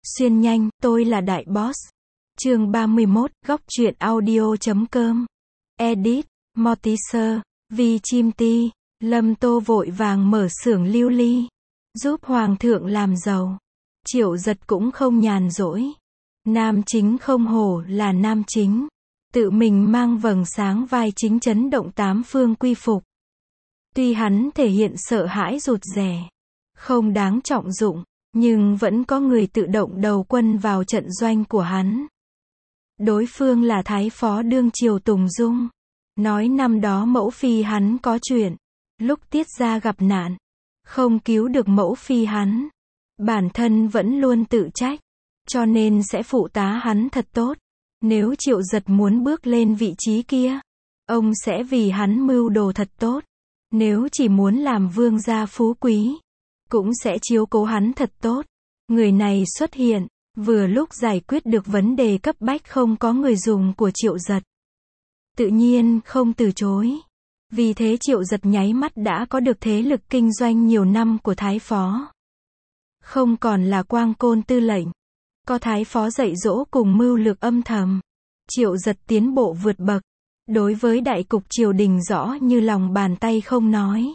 Xuyên nhanh, tôi là Đại Boss. Chương 31, góc truyện audio.com. Edit, Mortiser, Vi Chim Ti. Lâm Tô vội vàng mở xưởng lưu ly, giúp hoàng thượng làm giàu. Triệu Giật cũng không nhàn rỗi. Nam chính không hổ là nam chính, tự mình mang vầng sáng vai chính chấn động tám phương quy phục. Tuy hắn thể hiện sợ hãi rụt rè, không đáng trọng dụng, nhưng vẫn có người tự động đầu quân vào trận doanh của hắn. Đối phương là Thái Phó Đương Triều Tùng Dung. Nói năm đó mẫu phi hắn có chuyện, lúc Tiết gia gặp nạn, không cứu được mẫu phi hắn. Bản thân vẫn luôn tự trách, cho nên sẽ phụ tá hắn thật tốt. Nếu Triệu Giật muốn bước lên vị trí kia, ông sẽ vì hắn mưu đồ thật tốt. Nếu chỉ muốn làm vương gia phú quý, cũng sẽ chiếu cố hắn thật tốt. Người này xuất hiện, vừa lúc giải quyết được vấn đề cấp bách không có người dùng của Triệu Giật. Tự nhiên không từ chối. Vì thế Triệu Giật nháy mắt đã có được thế lực kinh doanh nhiều năm của Thái Phó. Không còn là quang côn tư lệnh, có Thái Phó dạy dỗ cùng mưu lược âm thầm. Triệu Giật tiến bộ vượt bậc, đối với đại cục triều đình rõ như lòng bàn tay không nói.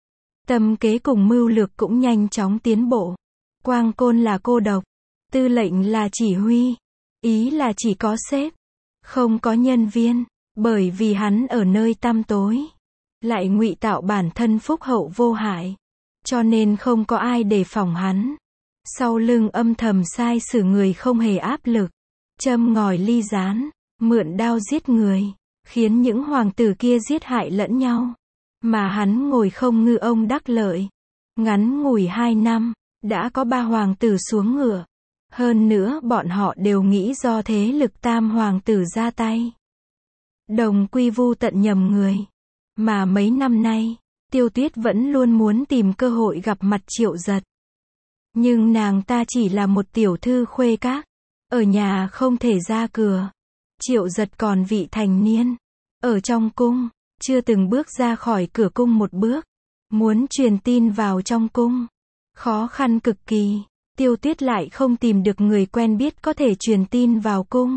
Tâm kế cùng mưu lược cũng nhanh chóng tiến bộ. Quang côn là cô độc, tư lệnh là chỉ huy, ý là chỉ có sếp, không có nhân viên, bởi vì hắn ở nơi tăm tối, lại ngụy tạo bản thân phúc hậu vô hại, cho nên không có ai đề phòng hắn. Sau lưng âm thầm sai xử người không hề áp lực, châm ngòi ly gián, mượn đao giết người, khiến những hoàng tử kia giết hại lẫn nhau. Mà hắn ngồi không ngư ông đắc lợi. Ngắn ngủi 2 năm, đã có 3 hoàng tử xuống ngựa. Hơn nữa bọn họ đều nghĩ do thế lực tam hoàng tử ra tay. Đồng quy vu tận nhầm người. Mà mấy năm nay, Tiêu Tuyết vẫn luôn muốn tìm cơ hội gặp mặt Triệu Giật. Nhưng nàng ta chỉ là một tiểu thư khuê các, ở nhà không thể ra cửa. Triệu Giật còn vị thành niên, ở trong cung, chưa từng bước ra khỏi cửa cung một bước. Muốn truyền tin vào trong cung, khó khăn cực kỳ. Tiêu Tuyết lại không tìm được người quen biết có thể truyền tin vào cung,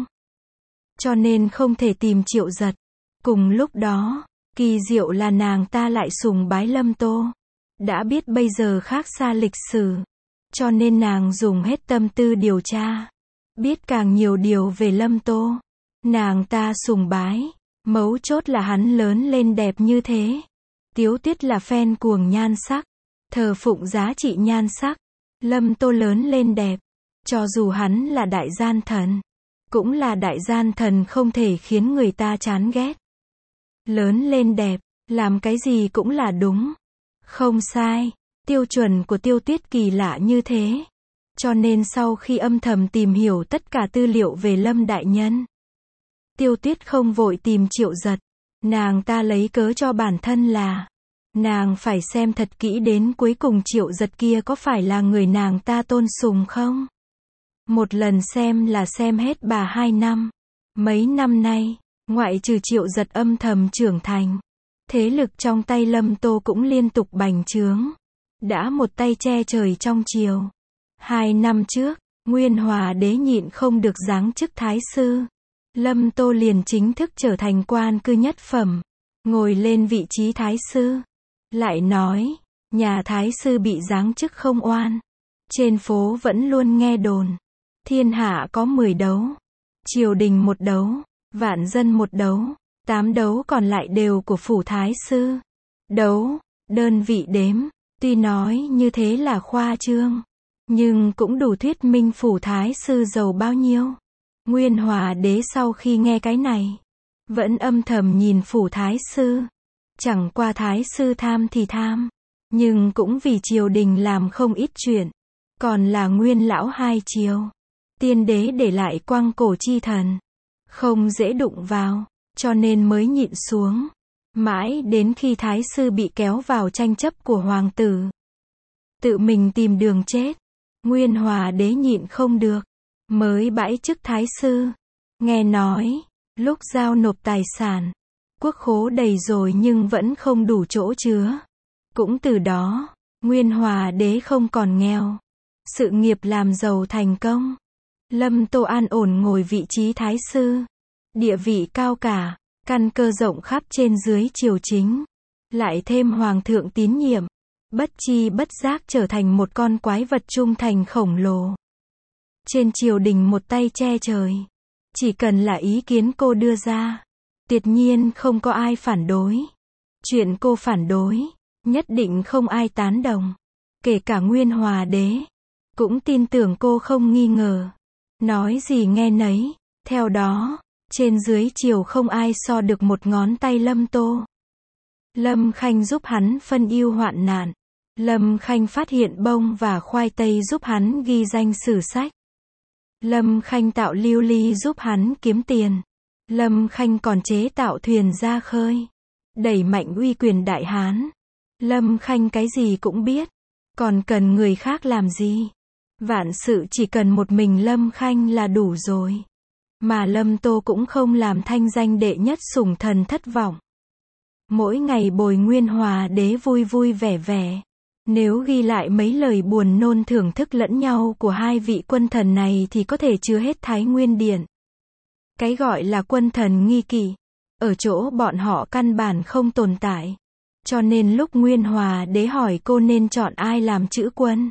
cho nên không thể tìm Triệu Giật. Cùng lúc đó, kỳ diệu là nàng ta lại sùng bái Lâm Tô. Đã biết bây giờ khác xa lịch sử, cho nên nàng dùng hết tâm tư điều tra, biết càng nhiều điều về Lâm Tô. Nàng ta sùng bái, mấu chốt là hắn lớn lên đẹp như thế. Tiếu Tuyết là fan cuồng nhan sắc, thờ phụng giá trị nhan sắc. Lâm Tô lớn lên đẹp, cho dù hắn là đại gian thần, cũng là đại gian thần không thể khiến người ta chán ghét. Lớn lên đẹp, làm cái gì cũng là đúng. Không sai, tiêu chuẩn của Tiêu Tuyết kỳ lạ như thế. Cho nên sau khi âm thầm tìm hiểu tất cả tư liệu về Lâm đại nhân, Tiêu Tuyết không vội tìm Triệu Giật. Nàng ta lấy cớ cho bản thân là nàng phải xem thật kỹ đến cuối cùng Triệu Giật kia có phải là người nàng ta tôn sùng không. Một lần xem là xem hết bà 2 năm. Mấy năm nay, ngoại trừ Triệu Giật âm thầm trưởng thành, thế lực trong tay Lâm Tô cũng liên tục bành trướng. Đã một tay che trời trong triều. 2 năm trước, Nguyên Hòa đế nhịn không được giáng chức thái sư. Lâm Tô liền chính thức trở thành quan cư nhất phẩm, ngồi lên vị trí thái sư. Lại nói, nhà thái sư bị giáng chức không oan. Trên phố vẫn luôn nghe đồn, thiên hạ có 10 đấu, triều đình 1 đấu, vạn dân 1 đấu, 8 đấu còn lại đều của phủ thái sư. Đấu, đơn vị đếm, tuy nói như thế là khoa trương, nhưng cũng đủ thuyết minh phủ thái sư giàu bao nhiêu. Nguyên Hòa đế sau khi nghe cái này, vẫn âm thầm nhìn phủ thái sư. Chẳng qua thái sư tham thì tham, nhưng cũng vì triều đình làm không ít chuyện. Còn là Nguyên lão 2 triều, tiên đế để lại quang cổ chi thần, không dễ đụng vào, cho nên mới nhịn xuống. Mãi đến khi thái sư bị kéo vào tranh chấp của hoàng tử, tự mình tìm đường chết, Nguyên Hòa đế nhịn không được, mới bãi chức thái sư. Nghe nói, lúc giao nộp tài sản, quốc khố đầy rồi nhưng vẫn không đủ chỗ chứa. Cũng từ đó, Nguyên Hòa đế không còn nghèo. Sự nghiệp làm giàu thành công. Lâm Tô an ổn ngồi vị trí thái sư. Địa vị cao cả, căn cơ rộng khắp trên dưới triều chính. Lại thêm hoàng thượng tín nhiệm. Bất chi bất giác trở thành một con quái vật trung thành khổng lồ. Trên triều đình một tay che trời. Chỉ cần là ý kiến cô đưa ra, tuyệt nhiên không có ai phản đối. Chuyện cô phản đối, nhất định không ai tán đồng. Kể cả Nguyên Hòa đế, cũng tin tưởng cô không nghi ngờ. Nói gì nghe nấy, theo đó, trên dưới triều không ai so được một ngón tay Lâm Tô. Lâm Khanh giúp hắn phân ưu hoạn nạn. Lâm Khanh phát hiện bông và khoai tây giúp hắn ghi danh sử sách. Lâm Khanh tạo lưu ly giúp hắn kiếm tiền. Lâm Khanh còn chế tạo thuyền ra khơi. Đẩy mạnh uy quyền Đại Hán. Lâm Khanh cái gì cũng biết. Còn cần người khác làm gì? Vạn sự chỉ cần một mình Lâm Khanh là đủ rồi. Mà Lâm Tô cũng không làm thanh danh đệ nhất sủng thần thất vọng. Mỗi ngày bồi Nguyên Hòa đế vui vui vẻ vẻ. Nếu ghi lại mấy lời buồn nôn thưởng thức lẫn nhau của hai vị quân thần này thì có thể chứa hết Thái Nguyên Điện. Cái gọi là quân thần nghi kỵ, ở chỗ bọn họ căn bản không tồn tại. Cho nên lúc Nguyên Hòa đế hỏi cô nên chọn ai làm chữ quân,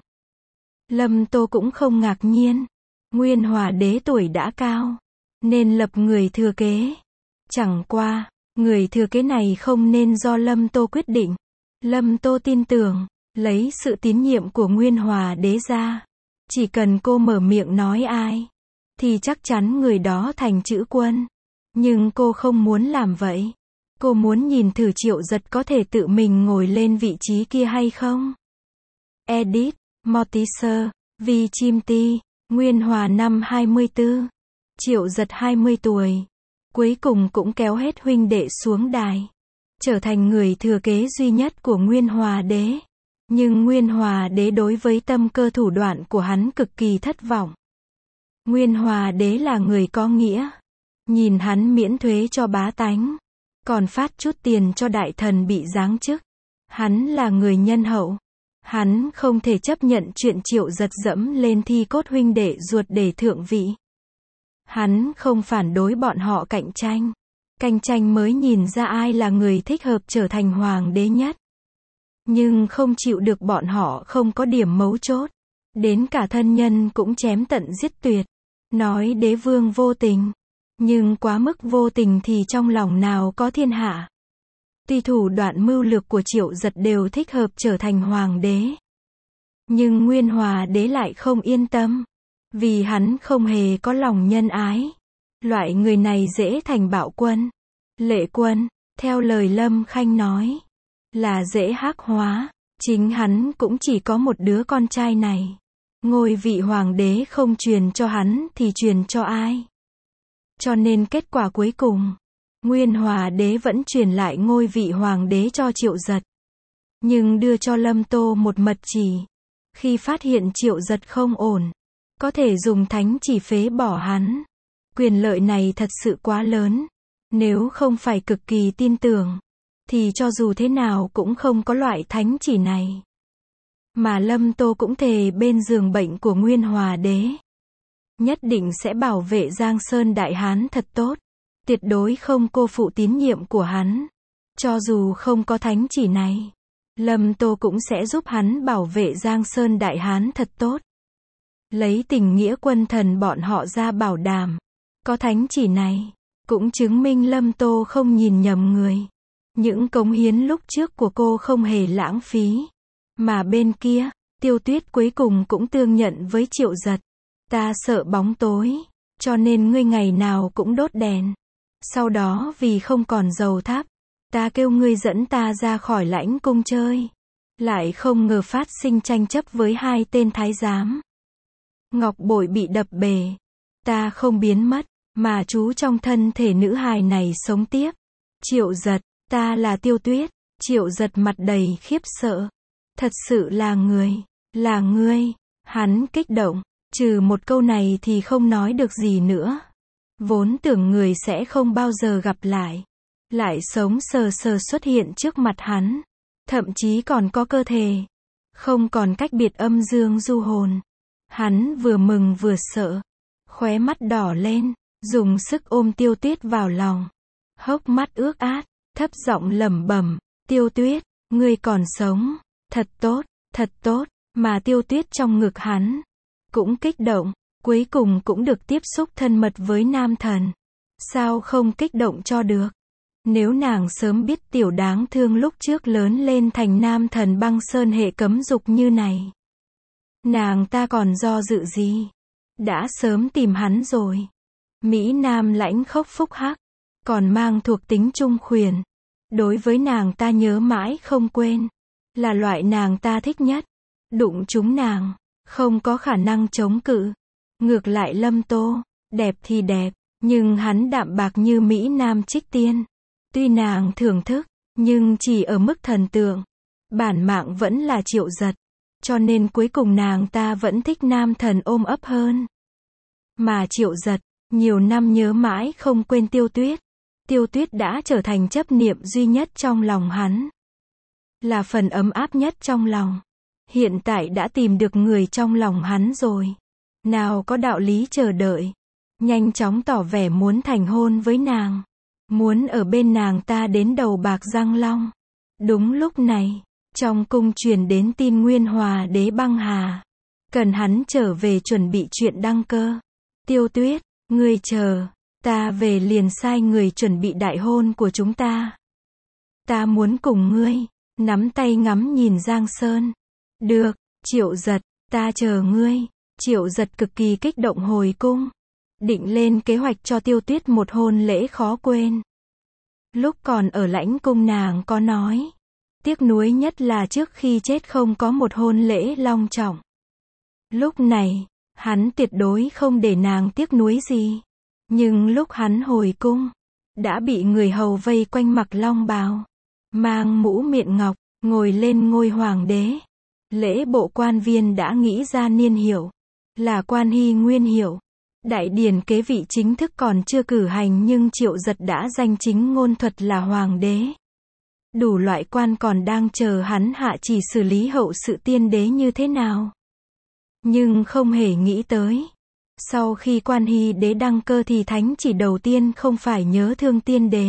Lâm Tô cũng không ngạc nhiên. Nguyên Hòa đế tuổi đã cao, nên lập người thừa kế. Chẳng qua, người thừa kế này không nên do Lâm Tô quyết định. Lâm Tô tin tưởng, lấy sự tín nhiệm của Nguyên Hòa đế ra, chỉ cần cô mở miệng nói ai, thì chắc chắn người đó thành chữ quân. Nhưng cô không muốn làm vậy. Cô muốn nhìn thử Triệu Giật có thể tự mình ngồi lên vị trí kia hay không. Edit, Mortimer, Vi Chim Ti, Nguyên Hòa năm 24. Triệu Giật 20 tuổi. Cuối cùng cũng kéo hết huynh đệ xuống đài. Trở thành người thừa kế duy nhất của Nguyên Hòa đế. Nhưng Nguyên Hòa đế đối với tâm cơ thủ đoạn của hắn cực kỳ thất vọng. Nguyên Hòa đế là người có nghĩa. Nhìn hắn miễn thuế cho bá tánh. Còn phát chút tiền cho đại thần bị giáng chức. Hắn là người nhân hậu. Hắn không thể chấp nhận chuyện Triệu Giật dẫm lên thi cốt huynh đệ ruột để thượng vị. Hắn không phản đối bọn họ cạnh tranh. Cạnh tranh mới nhìn ra ai là người thích hợp trở thành hoàng đế nhất. Nhưng không chịu được bọn họ không có điểm mấu chốt. Đến cả thân nhân cũng chém tận giết tuyệt. Nói đế vương vô tình. Nhưng quá mức vô tình thì trong lòng nào có thiên hạ. Tuy thủ đoạn mưu lược của Triệu Giật đều thích hợp trở thành hoàng đế. Nhưng Nguyên Hòa đế lại không yên tâm. Vì hắn không hề có lòng nhân ái. Loại người này dễ thành bạo quân. Lệ quân, theo lời Lâm Khanh nói, là dễ hắc hóa. Chính hắn cũng chỉ có một đứa con trai này. Ngôi vị hoàng đế không truyền cho hắn thì truyền cho ai? Cho nên kết quả cuối cùng, Nguyên Hòa đế vẫn truyền lại ngôi vị hoàng đế cho Triệu Giật. Nhưng đưa cho Lâm Tô một mật chỉ. Khi phát hiện Triệu Giật không ổn, có thể dùng thánh chỉ phế bỏ hắn. Quyền lợi này thật sự quá lớn. Nếu không phải cực kỳ tin tưởng, thì cho dù thế nào cũng không có loại thánh chỉ này. Mà Lâm Tô cũng thề bên giường bệnh của Nguyên Hòa đế. Nhất định sẽ bảo vệ Giang Sơn Đại Hán thật tốt. Tuyệt đối không cô phụ tín nhiệm của hắn. Cho dù không có thánh chỉ này, Lâm Tô cũng sẽ giúp hắn bảo vệ Giang Sơn Đại Hán thật tốt. Lấy tình nghĩa quân thần bọn họ ra bảo đảm. Có thánh chỉ này, cũng chứng minh Lâm Tô không nhìn nhầm người. Những cống hiến lúc trước của cô không hề lãng phí. Mà bên kia, Tiêu Tuyết cuối cùng cũng tương nhận với Triệu Giật. Ta sợ bóng tối, cho nên ngươi ngày nào cũng đốt đèn. Sau đó vì không còn dầu thắp, ta kêu ngươi dẫn ta ra khỏi lãnh cung chơi. Lại không ngờ phát sinh tranh chấp với hai tên thái giám. Ngọc bội bị đập bể. Ta không biến mất, mà chú trong thân thể nữ hài này sống tiếp. Triệu Giật, ta là Tiêu Tuyết. Triệu Giật mặt đầy khiếp sợ. Thật sự là ngươi. Hắn kích động, trừ một câu này thì không nói được gì nữa. Vốn tưởng người sẽ không bao giờ gặp lại. Lại sống sờ sờ xuất hiện trước mặt hắn. Thậm chí còn có cơ thể. Không còn cách biệt âm dương du hồn. Hắn vừa mừng vừa sợ. khóe mắt đỏ lên, dùng sức ôm Tiêu Tuyết vào lòng. Hốc mắt ướt át, thấp giọng lẩm bẩm, Tiêu Tuyết, ngươi còn sống, thật tốt, mà Tiêu Tuyết trong ngực hắn cũng kích động, cuối cùng cũng được tiếp xúc thân mật với nam thần. Sao không kích động cho được? Nếu nàng sớm biết tiểu đáng thương lúc trước lớn lên thành nam thần băng sơn hệ cấm dục như này, nàng ta còn do dự gì? Đã sớm tìm hắn rồi. Mỹ Nam lãnh khốc phúc hắc, còn mang thuộc tính trung khuyển. Đối với nàng ta nhớ mãi không quên, là loại nàng ta thích nhất. Đụng chúng nàng, không có khả năng chống cự. Ngược lại Lâm Tô, đẹp thì đẹp, nhưng hắn đạm bạc như Mỹ Nam trích tiên. Tuy nàng thưởng thức, nhưng chỉ ở mức thần tượng. Bản mạng vẫn là Triệu Giật. Cho nên cuối cùng nàng ta vẫn thích nam thần ôm ấp hơn. Mà Triệu Giật, nhiều năm nhớ mãi không quên Tiêu Tuyết. Tiêu Tuyết đã trở thành chấp niệm duy nhất trong lòng hắn. Là phần ấm áp nhất trong lòng. Hiện tại đã tìm được người trong lòng hắn rồi. Nào có đạo lý chờ đợi. Nhanh chóng tỏ vẻ muốn thành hôn với nàng. Muốn ở bên nàng ta đến đầu bạc răng long. Đúng lúc này, trong cung truyền đến tin Nguyên Hòa đế băng hà. Cần hắn trở về chuẩn bị chuyện đăng cơ. Tiêu Tuyết, ngươi chờ, ta về liền sai người chuẩn bị đại hôn của chúng ta. Ta muốn cùng ngươi, nắm tay ngắm nhìn Giang Sơn. Được, Triệu Giật, ta chờ ngươi. Triệu Giật cực kỳ kích động hồi cung. Định lên kế hoạch cho Tiêu Tuyết một hôn lễ khó quên. Lúc còn ở lãnh cung nàng có nói. Tiếc nuối nhất là trước khi chết không có một hôn lễ long trọng. Lúc này, hắn tuyệt đối không để nàng tiếc nuối gì. Nhưng lúc hắn hồi cung, đã bị người hầu vây quanh mặc long bào, mang mũ miệng ngọc, ngồi lên ngôi hoàng đế. Lễ bộ quan viên đã nghĩ ra niên hiệu, là Quan Hy nguyên hiệu. Đại điển kế vị chính thức còn chưa cử hành nhưng Triệu Giật đã danh chính ngôn thuận là hoàng đế. Đủ loại quan còn đang chờ hắn hạ chỉ xử lý hậu sự tiên đế như thế nào. Nhưng không hề nghĩ tới. Sau khi Quan Hy đế đăng cơ thì thánh chỉ đầu tiên không phải nhớ thương tiên đế.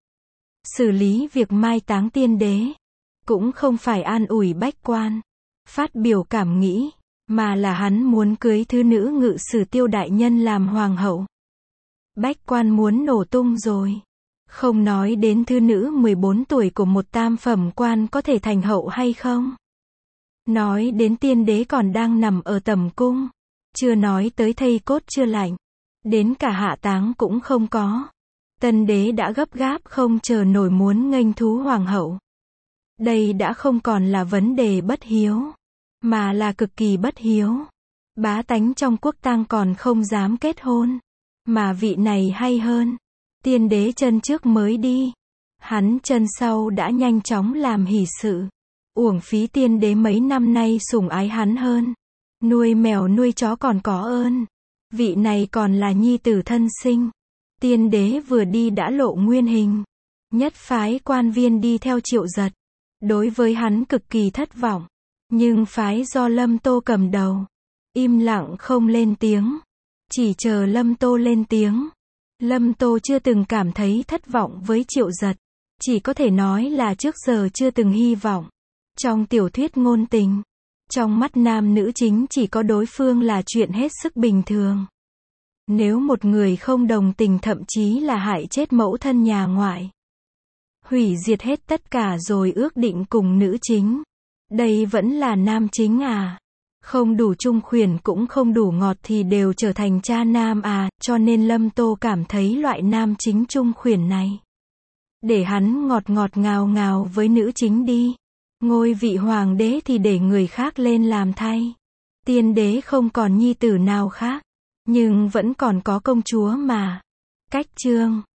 Xử lý việc mai táng tiên đế. Cũng không phải an ủi bách quan. Phát biểu cảm nghĩ. Mà là hắn muốn cưới thứ nữ ngự sử Tiêu đại nhân làm hoàng hậu. Bách quan muốn nổ tung rồi. Không nói đến thứ nữ 14 tuổi của một tam phẩm quan có thể thành hậu hay không. Nói đến tiên đế còn đang nằm ở tầm cung. Chưa nói tới thây cốt chưa lạnh. Đến cả hạ táng cũng không có. Tân đế đã gấp gáp không chờ nổi muốn nghênh thú hoàng hậu. Đây đã không còn là vấn đề bất hiếu. Mà là cực kỳ bất hiếu. Bá tánh trong quốc tang còn không dám kết hôn. Mà vị này hay hơn. Tiên đế chân trước mới đi. Hắn chân sau đã nhanh chóng làm hỷ sự. Uổng phí tiên đế mấy năm nay sủng ái hắn hơn. Nuôi mèo nuôi chó còn có ơn. Vị này còn là nhi tử thân sinh. Tiên đế vừa đi đã lộ nguyên hình. Nhất phái quan viên đi theo Triệu Giật. Đối với hắn cực kỳ thất vọng. Nhưng phái do Lâm Tô cầm đầu. Im lặng không lên tiếng. Chỉ chờ Lâm Tô lên tiếng. Lâm Tô chưa từng cảm thấy thất vọng với Triệu Giật. Chỉ có thể nói là trước giờ chưa từng hy vọng. Trong tiểu thuyết ngôn tình, trong mắt nam nữ chính chỉ có đối phương là chuyện hết sức bình thường. Nếu một người không đồng tình thậm chí là hại chết mẫu thân nhà ngoại. Hủy diệt hết tất cả rồi ước định cùng nữ chính. Đây vẫn là nam chính à. Không đủ trung khuyển cũng không đủ ngọt thì đều trở thành cha nam à. Cho nên Lâm Tô cảm thấy loại nam chính trung khuyển này. Để hắn ngọt ngọt ngào ngào với nữ chính đi. Ngôi vị hoàng đế thì để người khác lên làm thay. Tiên đế không còn nhi tử nào khác. Nhưng vẫn còn có công chúa mà. Cách chương